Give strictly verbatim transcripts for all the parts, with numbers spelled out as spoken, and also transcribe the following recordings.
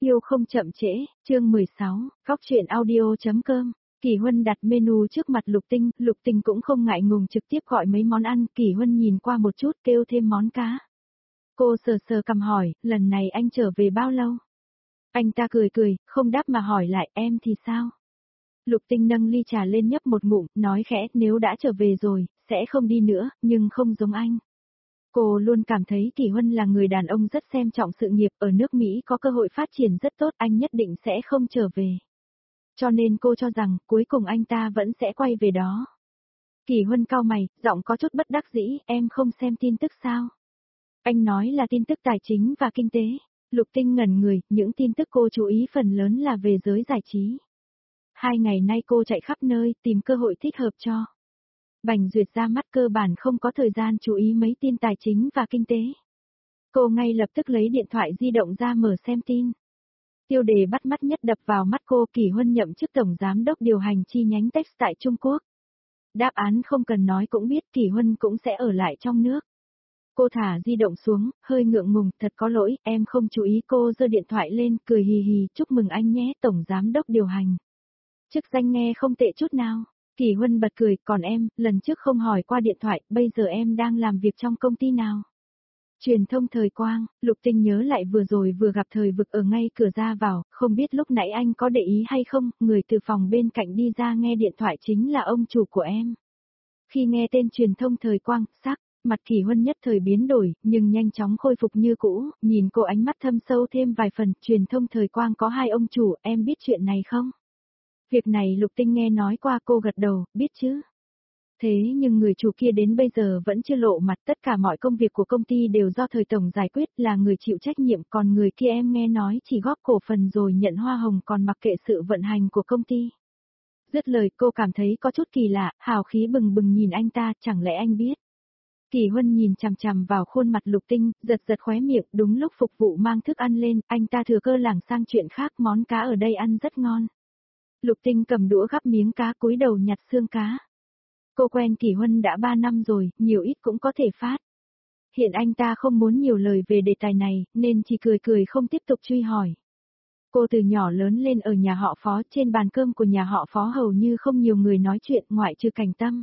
Yêu không chậm trễ, chương mười sáu, góc truyện audio.com. Kỳ Huân đặt menu trước mặt Lục Tinh, Lục Tinh cũng không ngại ngùng trực tiếp gọi mấy món ăn, Kỳ Huân nhìn qua một chút kêu thêm món cá. Cô sờ sờ cằm hỏi, lần này anh trở về bao lâu? Anh ta cười cười, không đáp mà hỏi lại, em thì sao? Lục Tinh nâng ly trà lên nhấp một ngụm, nói khẽ, nếu đã trở về rồi, sẽ không đi nữa, nhưng không giống anh. Cô luôn cảm thấy Kỳ Huân là người đàn ông rất xem trọng sự nghiệp, ở nước Mỹ có cơ hội phát triển rất tốt, anh nhất định sẽ không trở về. Cho nên cô cho rằng, cuối cùng anh ta vẫn sẽ quay về đó. Kỳ Huân cau mày, giọng có chút bất đắc dĩ, em không xem tin tức sao? Anh nói là tin tức tài chính và kinh tế. Lục Tinh ngẩn người, những tin tức cô chú ý phần lớn là về giới giải trí. Hai ngày nay cô chạy khắp nơi, tìm cơ hội thích hợp cho. Bành Duyệt ra mắt cơ bản không có thời gian chú ý mấy tin tài chính và kinh tế. Cô ngay lập tức lấy điện thoại di động ra mở xem tin. Tiêu đề bắt mắt nhất đập vào mắt cô, Kỳ Huân nhậm chức tổng giám đốc điều hành chi nhánh Tex tại Trung Quốc. Đáp án không cần nói cũng biết Kỳ Huân cũng sẽ ở lại trong nước. Cô thả di động xuống, hơi ngượng ngùng, thật có lỗi, em không chú ý. Cô giơ điện thoại lên, cười hì hì, chúc mừng anh nhé, tổng giám đốc điều hành. Chức danh nghe không tệ chút nào. Kỳ Huân bật cười, còn em, lần trước không hỏi qua điện thoại, bây giờ em đang làm việc trong công ty nào? Truyền thông Thời Quang. Lục Tinh nhớ lại vừa rồi vừa gặp Thời Vực ở ngay cửa ra vào, không biết lúc nãy anh có để ý hay không, người từ phòng bên cạnh đi ra nghe điện thoại chính là ông chủ của em. Khi nghe tên Truyền thông Thời Quang, sắc mặt Kỳ Huân nhất thời biến đổi, nhưng nhanh chóng khôi phục như cũ, nhìn cô ánh mắt thâm sâu thêm vài phần, Truyền thông Thời Quang có hai ông chủ, em biết chuyện này không? Việc này Lục Tinh nghe nói qua, cô gật đầu, biết chứ. Thế nhưng người chủ kia đến bây giờ vẫn chưa lộ mặt, tất cả mọi công việc của công ty đều do Thời Tổng giải quyết, là người chịu trách nhiệm, còn người kia em nghe nói chỉ góp cổ phần rồi nhận hoa hồng còn mặc kệ sự vận hành của công ty. Dứt lời cô cảm thấy có chút kỳ lạ, hào khí bừng bừng nhìn anh ta, chẳng lẽ anh biết? Kỳ Huân nhìn chằm chằm vào khuôn mặt Lục Tinh, giật giật khóe miệng, đúng lúc phục vụ mang thức ăn lên, anh ta thừa cơ lảng sang chuyện khác, món cá ở đây ăn rất ngon. Lục Tinh cầm đũa gắp miếng cá, cúi đầu nhặt xương cá. Cô quen Kỳ Huân đã ba năm rồi, nhiều ít cũng có thể phát. Hiện anh ta không muốn nhiều lời về đề tài này, nên chỉ cười cười không tiếp tục truy hỏi. Cô từ nhỏ lớn lên ở nhà họ Phó, trên bàn cơm của nhà họ Phó hầu như không nhiều người nói chuyện ngoại trừ Cảnh Tâm.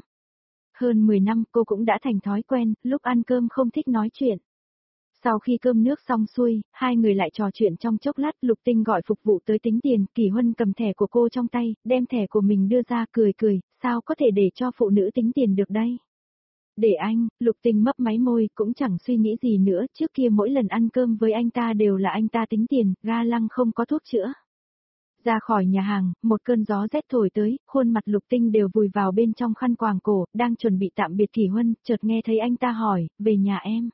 Hơn mười năm cô cũng đã thành thói quen, lúc ăn cơm không thích nói chuyện. Sau khi cơm nước xong xuôi, hai người lại trò chuyện trong chốc lát, Lục Tinh gọi phục vụ tới tính tiền, Kỳ Huân cầm thẻ của cô trong tay, đem thẻ của mình đưa ra, cười cười, sao có thể để cho phụ nữ tính tiền được đây? Để anh, Lục Tinh mấp máy môi, cũng chẳng suy nghĩ gì nữa, trước kia mỗi lần ăn cơm với anh ta đều là anh ta tính tiền, ga lăng không có thuốc chữa. Ra khỏi nhà hàng, một cơn gió rét thổi tới, khuôn mặt Lục Tinh đều vùi vào bên trong khăn quàng cổ, đang chuẩn bị tạm biệt Kỳ Huân, chợt nghe thấy anh ta hỏi, về nhà em.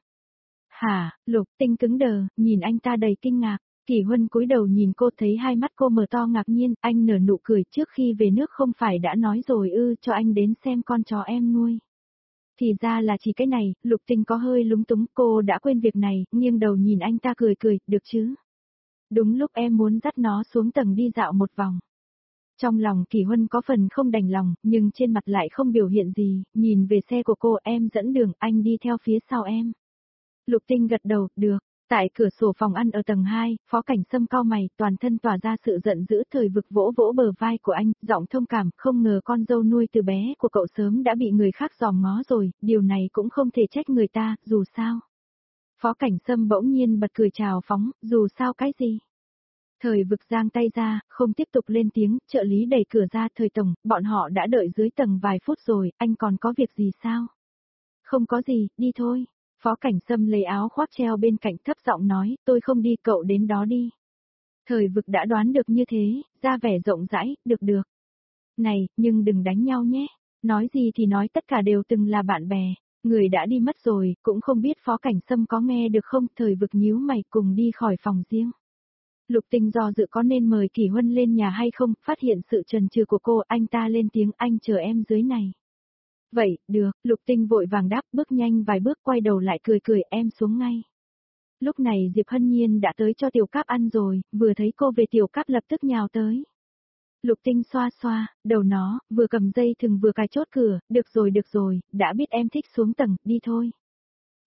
Hả, Lục Tinh cứng đờ, nhìn anh ta đầy kinh ngạc, Kỳ Huân cúi đầu nhìn cô, thấy hai mắt cô mở to ngạc nhiên, anh nở nụ cười, trước khi về nước không phải đã nói rồi ư, cho anh đến xem con chó em nuôi. Thì ra là chỉ cái này, Lục Tinh có hơi lúng túng, cô đã quên việc này, nghiêng đầu nhìn anh ta cười cười, được chứ. Đúng lúc em muốn dắt nó xuống tầng đi dạo một vòng. Trong lòng Kỳ Huân có phần không đành lòng, nhưng trên mặt lại không biểu hiện gì, nhìn về xe của cô, em dẫn đường, anh đi theo phía sau em. Lục Tinh gật đầu, được. Tại cửa sổ phòng ăn ở tầng hai, Phó Cảnh Sâm cau mày, toàn thân tỏa ra sự giận dữ, Thời Vực vỗ vỗ bờ vai của anh, giọng thông cảm, không ngờ con dâu nuôi từ bé của cậu sớm đã bị người khác dòm ngó rồi, điều này cũng không thể trách người ta, dù sao. Phó Cảnh Sâm bỗng nhiên bật cười chào phóng, dù sao cái gì? Thời Vực giang tay ra, không tiếp tục lên tiếng, trợ lý đẩy cửa ra, Thời Tổng, bọn họ đã đợi dưới tầng vài phút rồi, anh còn có việc gì sao? Không có gì, đi thôi. Phó Cảnh Sâm lấy áo khoác treo bên cạnh thấp giọng nói, tôi không đi, cậu đến đó đi. Thời Vực đã đoán được như thế, ra vẻ rộng rãi, được được. Này, nhưng đừng đánh nhau nhé. Nói gì thì nói, tất cả đều từng là bạn bè. Người đã đi mất rồi, cũng không biết Phó Cảnh Sâm có nghe được không. Thời Vực nhíu mày cùng đi khỏi phòng riêng. Lục Tinh do dự có nên mời Kỳ Huân lên nhà hay không, phát hiện sự chần chừ của cô, anh ta lên tiếng, anh chờ em dưới này. Vậy, được, Lục Tinh vội vàng đáp, bước nhanh vài bước, quay đầu lại cười cười, em xuống ngay. Lúc này Diệp Hân Nhiên đã tới cho Tiểu Cáp ăn rồi, vừa thấy cô về Tiểu Cáp lập tức nhào tới. Lục Tinh xoa xoa, đầu nó, vừa cầm dây thừng vừa cài chốt cửa, được rồi được rồi, đã biết em thích xuống tầng, đi thôi.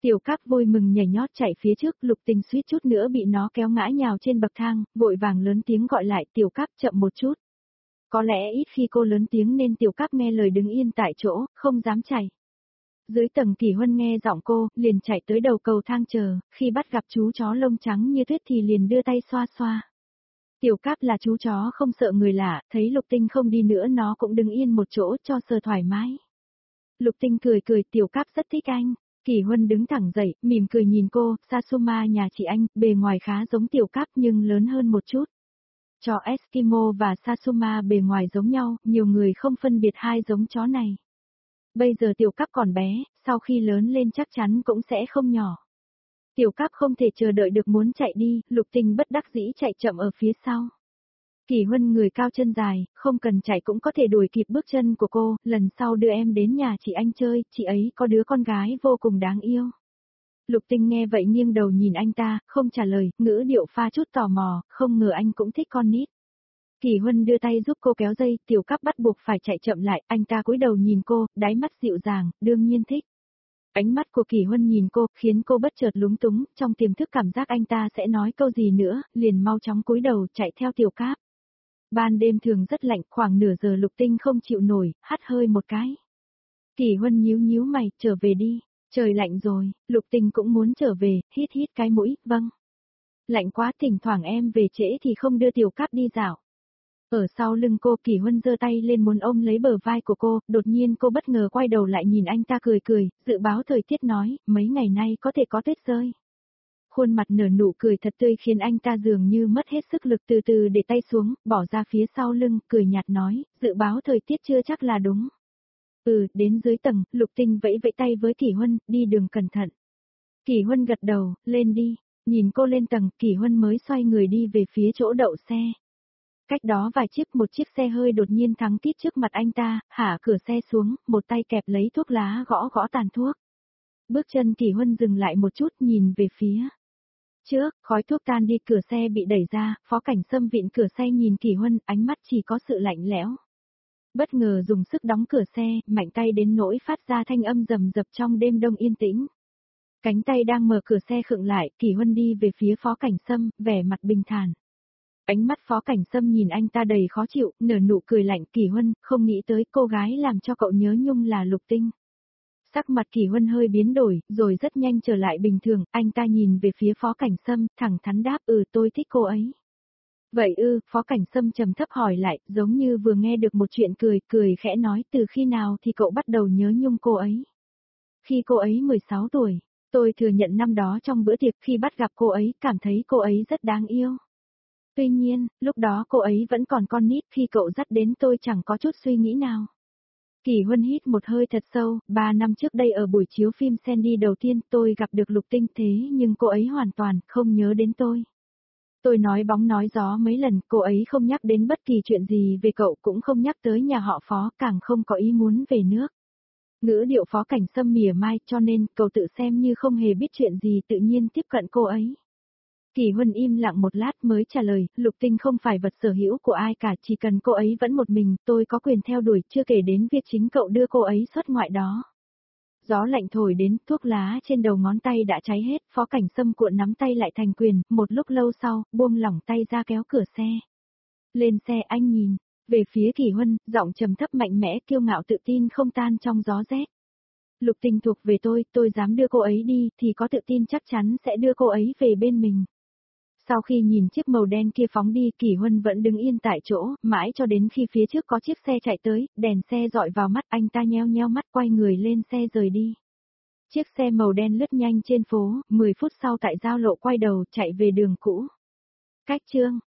Tiểu Cáp vui mừng nhảy nhót chạy phía trước, Lục Tình suýt chút nữa bị nó kéo ngã nhào trên bậc thang, vội vàng lớn tiếng gọi lại, Tiểu Cáp chậm một chút. Có lẽ ít khi cô lớn tiếng nên Tiểu Cáp nghe lời đứng yên tại chỗ, không dám chạy. Dưới tầng Kỷ Huân nghe giọng cô, liền chạy tới đầu cầu thang chờ, khi bắt gặp chú chó lông trắng như tuyết thì liền đưa tay xoa xoa. Tiểu Cáp là chú chó không sợ người lạ, thấy Lục Tinh không đi nữa nó cũng đứng yên một chỗ cho sờ thoải mái. Lục Tinh cười cười, Tiểu Cáp rất thích anh. Kỷ Huân đứng thẳng dậy, mỉm cười nhìn cô, Sasuma nhà chị anh, bề ngoài khá giống Tiểu Cáp nhưng lớn hơn một chút. Chó Eskimo và Sasuma bề ngoài giống nhau, nhiều người không phân biệt hai giống chó này. Bây giờ Tiểu Cáp còn bé, sau khi lớn lên chắc chắn cũng sẽ không nhỏ. Tiểu Cáp không thể chờ đợi được muốn chạy đi, Lục Tinh bất đắc dĩ chạy chậm ở phía sau. Kỷ Huân người cao chân dài, không cần chạy cũng có thể đuổi kịp bước chân của cô, lần sau đưa em đến nhà chị anh chơi, chị ấy có đứa con gái vô cùng đáng yêu. Lục Tinh nghe vậy nghiêng đầu nhìn anh ta, không trả lời, ngữ điệu pha chút tò mò, không ngờ anh cũng thích con nít. Kỷ Huân đưa tay giúp cô kéo dây, Tiểu Cáp bắt buộc phải chạy chậm lại, anh ta cúi đầu nhìn cô, đáy mắt dịu dàng, đương nhiên thích. Ánh mắt của Kỷ Huân nhìn cô, khiến cô bất chợt lúng túng, trong tiềm thức cảm giác anh ta sẽ nói câu gì nữa, liền mau chóng cúi đầu chạy theo Tiểu Cáp. Ban đêm thường rất lạnh, khoảng nửa giờ Lục Tinh không chịu nổi, hắt hơi một cái. Kỷ Huân nhíu nhíu mày, trở về đi, trời lạnh rồi, Lục Tinh cũng muốn trở về, hít hít cái mũi, vâng. Lạnh quá, thỉnh thoảng em về trễ thì không đưa Tiểu Cáp đi dạo. Ở sau lưng cô, Kỷ Huân giơ tay lên muốn ôm lấy bờ vai của cô, đột nhiên cô bất ngờ quay đầu lại nhìn anh ta cười cười, dự báo thời tiết nói, mấy ngày nay có thể có tuyết rơi. Khuôn mặt nở nụ cười thật tươi khiến anh ta dường như mất hết sức lực, từ từ để tay xuống, bỏ ra phía sau lưng, cười nhạt nói, dự báo thời tiết chưa chắc là đúng. Ừ, đến dưới tầng, Lục Tinh vẫy vẫy tay với Kỷ Huân, đi đường cẩn thận. Kỷ Huân gật đầu, lên đi, nhìn cô lên tầng, Kỷ Huân mới xoay người đi về phía chỗ đậu xe. Cách đó vài chiếc, một chiếc xe hơi đột nhiên thắng tít trước mặt anh ta, hạ cửa xe xuống, một tay kẹp lấy thuốc lá gõ gõ tàn thuốc. Bước chân Kỷ Huân dừng lại một chút, nhìn về phía trước, khói thuốc tan đi, cửa xe bị đẩy ra, Phó Cảnh Sâm vịn cửa xe nhìn Kỷ Huân, ánh mắt chỉ có sự lạnh lẽo. Bất ngờ dùng sức đóng cửa xe, mạnh tay đến nỗi phát ra thanh âm rầm rập trong đêm đông yên tĩnh. Cánh tay đang mở cửa xe khựng lại, Kỷ Huân đi về phía Phó Cảnh Sâm, vẻ mặt bình thản. Ánh mắt Phó Cảnh Sâm nhìn anh ta đầy khó chịu, nở nụ cười lạnh, Kỷ Huân, không nghĩ tới cô gái làm cho cậu nhớ nhung là Lục Tinh. Sắc mặt Kỷ Huân hơi biến đổi, rồi rất nhanh trở lại bình thường, anh ta nhìn về phía Phó Cảnh Sâm, thẳng thắn đáp, ừ tôi thích cô ấy. Vậy ư, Phó Cảnh Sâm trầm thấp hỏi lại, giống như vừa nghe được một chuyện cười, cười khẽ nói, từ khi nào thì cậu bắt đầu nhớ nhung cô ấy? Khi cô ấy mười sáu tuổi, tôi thừa nhận năm đó trong bữa tiệc khi bắt gặp cô ấy, cảm thấy cô ấy rất đáng yêu. Tuy nhiên, lúc đó cô ấy vẫn còn con nít, khi cậu dắt đến tôi chẳng có chút suy nghĩ nào. Kỷ Huân hít một hơi thật sâu, ba năm trước đây ở buổi chiếu phim Sandy đầu tiên tôi gặp được Lục Tinh, thế nhưng cô ấy hoàn toàn không nhớ đến tôi. Tôi nói bóng nói gió mấy lần, cô ấy không nhắc đến bất kỳ chuyện gì về cậu, cũng không nhắc tới nhà họ Phó, càng không có ý muốn về nước. Ngữ điệu Phó Cảnh Sâm mỉa mai, cho nên cậu tự xem như không hề biết chuyện gì, tự nhiên tiếp cận cô ấy. Kỷ Huân im lặng một lát mới trả lời, Lục Tinh không phải vật sở hữu của ai cả, chỉ cần cô ấy vẫn một mình, tôi có quyền theo đuổi, chưa kể đến việc chính cậu đưa cô ấy xuất ngoại đó. Gió lạnh thổi đến, thuốc lá trên đầu ngón tay đã cháy hết, Phó Cảnh Sâm cuộn nắm tay lại thành quyền, một lúc lâu sau, buông lỏng tay ra kéo cửa xe. Lên xe anh nhìn, về phía Kỷ Huân, giọng trầm thấp mạnh mẽ, kiêu ngạo tự tin không tan trong gió rét. Lục Tinh thuộc về tôi, tôi dám đưa cô ấy đi, thì có tự tin chắc chắn sẽ đưa cô ấy về bên mình. Sau khi nhìn chiếc màu đen kia phóng đi, Kỷ Huân vẫn đứng yên tại chỗ, mãi cho đến khi phía trước có chiếc xe chạy tới, đèn xe dọi vào mắt, anh ta nheo nheo mắt quay người lên xe rời đi. Chiếc xe màu đen lướt nhanh trên phố, mười phút sau tại giao lộ quay đầu chạy về đường cũ. Cách chương